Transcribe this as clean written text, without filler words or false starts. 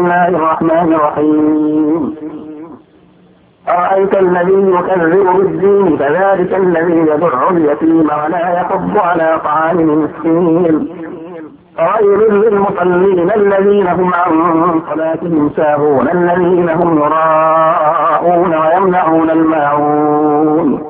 الله الرحمن الرحيم. أرأيت الذي يكذب بالدين فذلك الذي يدع اليتيم ولا يحض على طعام المسكين. فويل للمصلين الذين هم عن صلاتهم ساهون الذين هم يراءون ويمنعون الماعون.